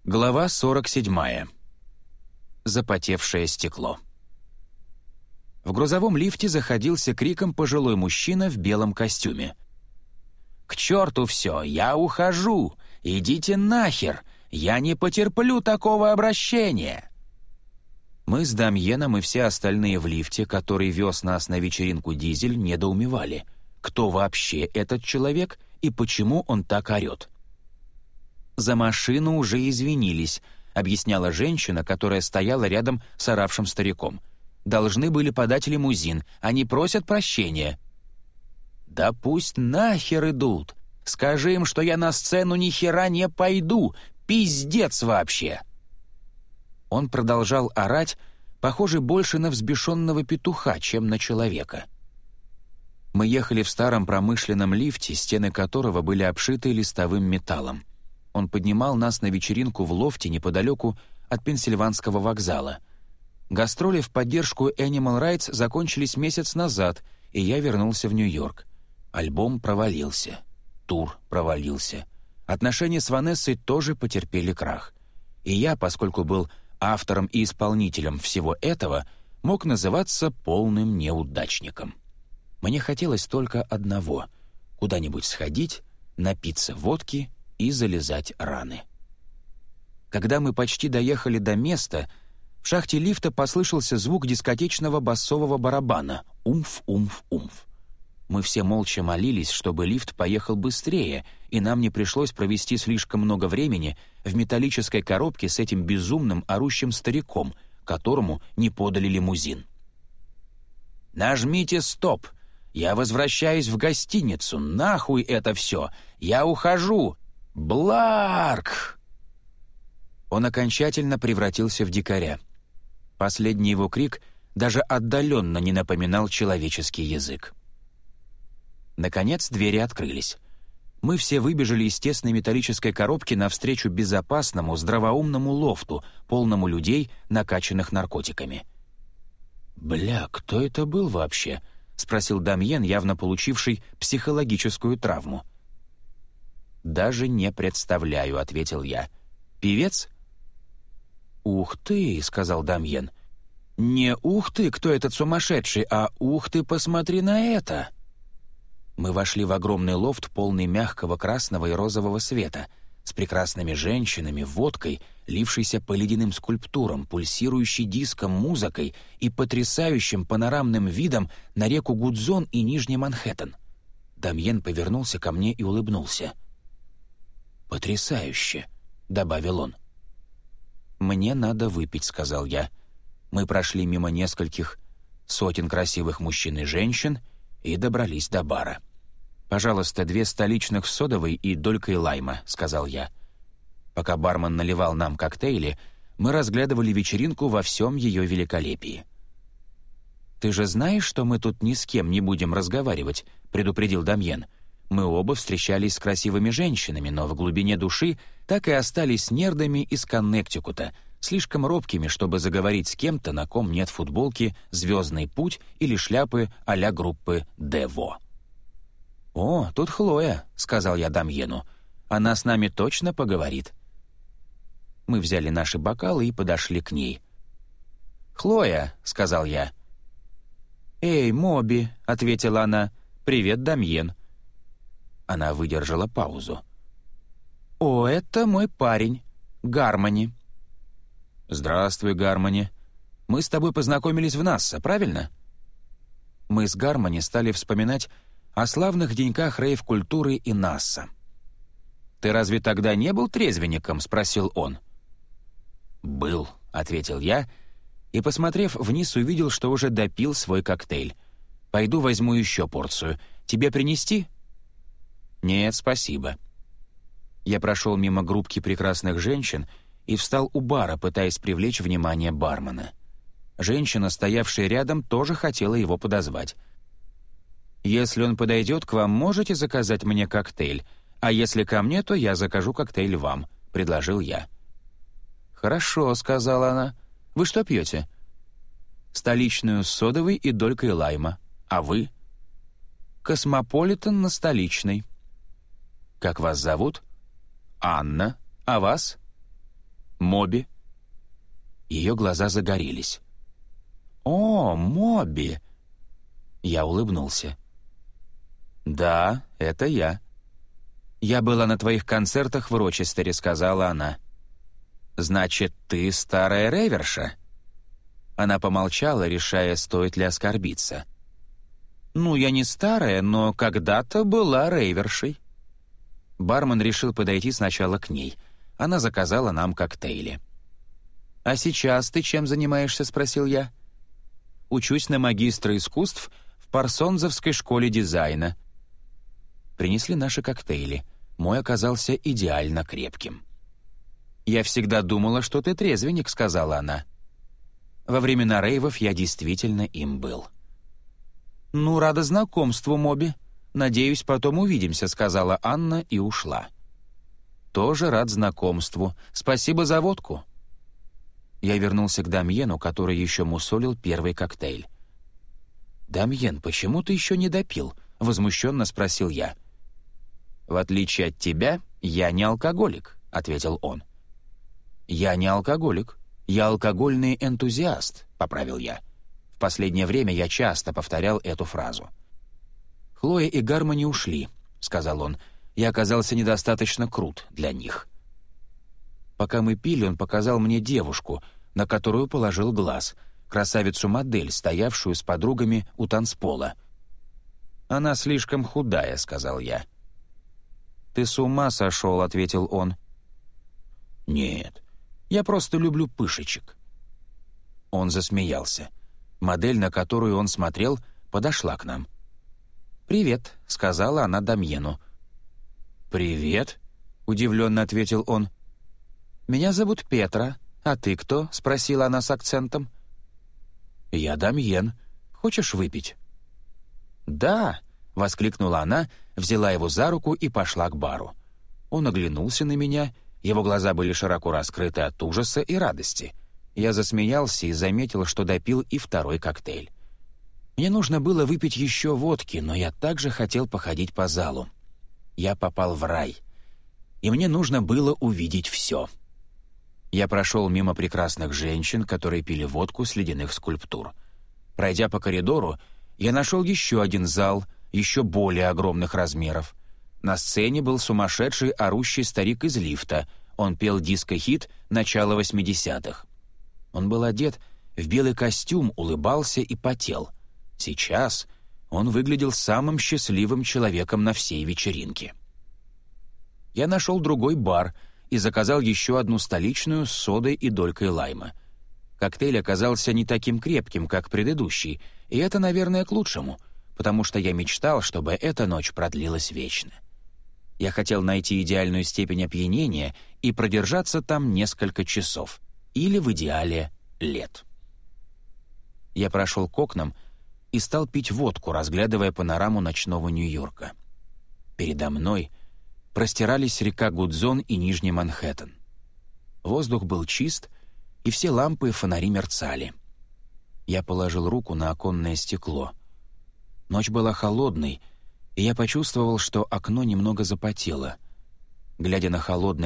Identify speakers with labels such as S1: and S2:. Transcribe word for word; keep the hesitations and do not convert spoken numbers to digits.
S1: Глава сорок седьмая. Запотевшее стекло. В грузовом лифте заходился криком пожилой мужчина в белом костюме. «К черту все! Я ухожу! Идите нахер! Я не потерплю такого обращения!» Мы с Дамьеном и все остальные в лифте, который вез нас на вечеринку «Дизель», недоумевали, кто вообще этот человек и почему он так орет. «За машину уже извинились», — объясняла женщина, которая стояла рядом с оравшим стариком. «Должны были подать лимузин. Они просят прощения». «Да пусть нахер идут! Скажи им, что я на сцену ни хера не пойду! Пиздец вообще!» Он продолжал орать, похоже больше на взбешенного петуха, чем на человека. Мы ехали в старом промышленном лифте, стены которого были обшиты листовым металлом. Он поднимал нас на вечеринку в лофте неподалеку от Пенсильванского вокзала. Гастроли в поддержку Animal Rights закончились месяц назад, и я вернулся в Нью-Йорк. Альбом провалился. Тур провалился. Отношения с Ванессой тоже потерпели крах. И я, поскольку был автором и исполнителем всего этого, мог называться полным неудачником. Мне хотелось только одного — куда-нибудь сходить, напиться водки и залезать раны. Когда мы почти доехали до места, в шахте лифта послышался звук дискотечного басового барабана «Умф-умф-умф». Мы все молча молились, чтобы лифт поехал быстрее, и нам не пришлось провести слишком много времени в металлической коробке с этим безумным орущим стариком, которому не подали лимузин. «Нажмите стоп! Я возвращаюсь в гостиницу! Нахуй это все! Я ухожу! Бларк!» Он окончательно превратился в дикаря. Последний его крик даже отдаленно не напоминал человеческий язык. Наконец двери открылись. Мы все выбежали из тесной металлической коробки навстречу безопасному, здравоумному лофту, полному людей, накачанных наркотиками. «Бля, кто это был вообще?» — спросил Дамьен, явно получивший психологическую травму. «Даже не представляю», — ответил я. «Певец?» «Ух ты», — сказал Дамьен. «Не ух ты, кто этот сумасшедший, а ух ты, посмотри на это!» Мы вошли в огромный лофт, полный мягкого красного и розового света, с прекрасными женщинами, водкой, лившейся по ледяным скульптурам, пульсирующей диском музыкой и потрясающим панорамным видом на реку Гудзон и Нижний Манхэттен. Дамьен повернулся ко мне и улыбнулся. «Потрясающе», — добавил он. «Мне надо выпить», — сказал я. Мы прошли мимо нескольких сотен красивых мужчин и женщин и добрались до бара. «Пожалуйста, две столичных с содовой и долькой лайма», — сказал я. Пока бармен наливал нам коктейли, мы разглядывали вечеринку во всем ее великолепии. «Ты же знаешь, что мы тут ни с кем не будем разговаривать», — предупредил Дамьен. Мы оба встречались с красивыми женщинами, но в глубине души так и остались нердами из Коннектикута, слишком робкими, чтобы заговорить с кем-то, на ком нет футболки «Звездный путь» или шляпы а-ля группы «Дево». «О, тут Хлоя», — сказал я Дамьену. «Она с нами точно поговорит». Мы взяли наши бокалы и подошли к ней. «Хлоя», — сказал я. «Эй, Моби», — ответила она. «Привет, Дамьен». Она выдержала паузу. «О, это мой парень, Гармони». «Здравствуй, Гармони. Мы с тобой познакомились в Насса, правильно?» Мы с Гармони стали вспоминать о славных деньках рейв-культуры и Насса. «Ты разве тогда не был трезвенником?» — спросил он. «Был», — ответил я, и, посмотрев вниз, увидел, что уже допил свой коктейль. «Пойду возьму еще порцию. Тебе принести?» «Нет, спасибо». Я прошел мимо группки прекрасных женщин и встал у бара, пытаясь привлечь внимание бармена. Женщина, стоявшая рядом, тоже хотела его подозвать. «Если он подойдет к вам, можете заказать мне коктейль, а если ко мне, то я закажу коктейль вам», — предложил я. «Хорошо», — сказала она. «Вы что пьете?» «Столичную с содовой и долькой лайма. А вы?» «Космополитен на столичной». «Как вас зовут?» «Анна. А вас?» Моби?» Ее глаза загорелись. «О, Моби!» Я улыбнулся. «Да, это я. Я была на твоих концертах в Рочестере», — сказала она. «Значит, ты старая рейверша?» Она помолчала, решая, стоит ли оскорбиться. «Ну, я не старая, но когда-то была рейвершей». Бармен решил подойти сначала к ней. Она заказала нам коктейли. «А сейчас ты чем занимаешься?» — спросил я. «Учусь на магистра искусств в Парсонзовской школе дизайна». Принесли наши коктейли. Мой оказался идеально крепким. «Я всегда думала, что ты трезвенник», — сказала она. Во времена рейвов я действительно им был. «Ну, рада знакомству, Моби. Надеюсь, потом увидимся», — сказала Анна и ушла. «Тоже рад знакомству. Спасибо за водку». Я вернулся к Дамьену, который еще мусолил первый коктейль. «Дамьен, почему ты еще не допил?» — возмущенно спросил я. «В отличие от тебя, я не алкоголик», — ответил он. «Я не алкоголик. Я алкогольный энтузиаст», — поправил я. В последнее время я часто повторял эту фразу. «Хлоя и Гармони ушли», — сказал он. «Я оказался недостаточно крут для них». Пока мы пили, он показал мне девушку, на которую положил глаз, красавицу-модель, стоявшую с подругами у танцпола. «Она слишком худая», — сказал я. «Ты с ума сошел», — ответил он. «Нет, я просто люблю пышечек». Он засмеялся. Модель, на которую он смотрел, подошла к нам. «Привет», — сказала она Дамьену. «Привет», — удивленно ответил он. «Меня зовут Петра. А ты кто?» — спросила она с акцентом. «Я Дамьен. Хочешь выпить?» «Да», — воскликнула она, взяла его за руку и пошла к бару. Он оглянулся на меня, его глаза были широко раскрыты от ужаса и радости. Я засмеялся и заметил, что допил и второй коктейль. Мне нужно было выпить еще водки, но я также хотел походить по залу. Я попал в рай, и мне нужно было увидеть все. Я прошел мимо прекрасных женщин, которые пили водку с ледяных скульптур. Пройдя по коридору, я нашел еще один зал, еще более огромных размеров. На сцене был сумасшедший орущий старик из лифта. Он пел диско-хит начала восьмидесятых. Он был одет в белый костюм, улыбался и потел. Сейчас он выглядел самым счастливым человеком на всей вечеринке. Я нашел другой бар и заказал еще одну столичную с содой и долькой лайма. Коктейль оказался не таким крепким, как предыдущий, и это, наверное, к лучшему, потому что я мечтал, чтобы эта ночь продлилась вечно. Я хотел найти идеальную степень опьянения и продержаться там несколько часов, или, в идеале, лет. Я прошел к окнам и стал пить водку, разглядывая панораму ночного Нью-Йорка. Передо мной простирались река Гудзон и Нижний Манхэттен. Воздух был чист, и все лампы и фонари мерцали. Я положил руку на оконное стекло. Ночь была холодной, и я почувствовал, что окно немного запотело. Глядя на холодный